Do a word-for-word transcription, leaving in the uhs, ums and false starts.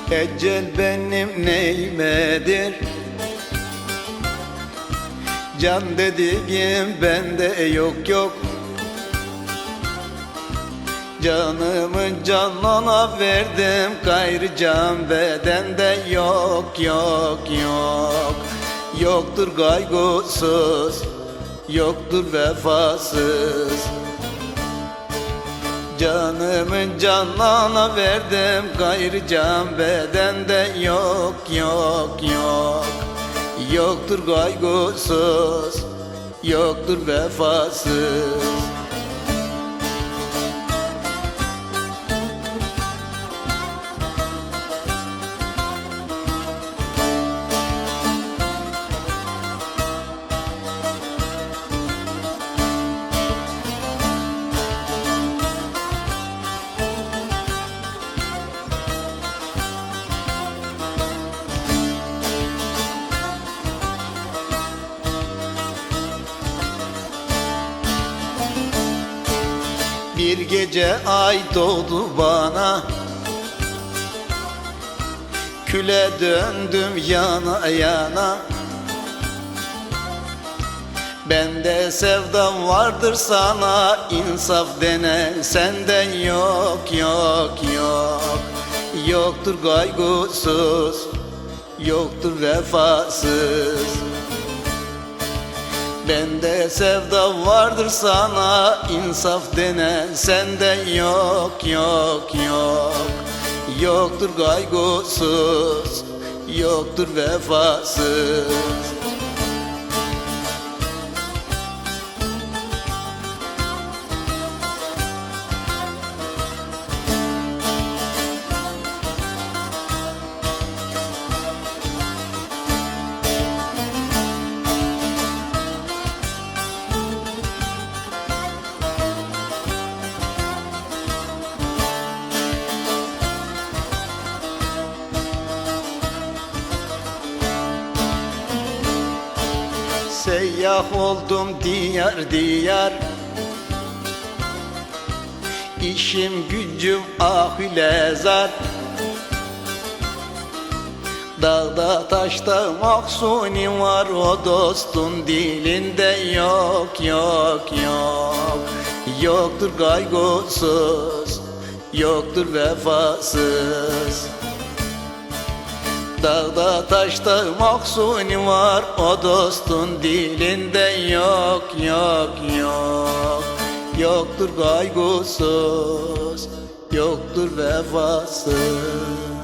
Ecel benim neymedir? Can dediğim bende yok yok. Canımı canına verdim, gayrı can bedende yok yok yok. Yoktur kaygısız, yoktur vefasız. Canımın canına verdim, gayrı can bedende yok yok yok. Yoktur kaygısız, yoktur vefasız. Bir gece ay doğdu bana, küle döndüm yana yana. Bende sevdam vardır sana, insaf denen senden yok yok yok. Yoktur kaygısız, yoktur vefasız. Bende sevda vardır sana, insaf denen senden yok yok yok. Yoktur kaygısız, yoktur vefasız. Seyyah oldum diyar diyar, İşim gücüm ahile zar. Dağda taşta mahzuni var, o dostun dilinde yok yok yok. Yoktur kaygısız, yoktur vefasız. Dağda taşta mahzuni var, o dostun dilinde yok yok yok. Yoktur kaygısız, yoktur vefasız.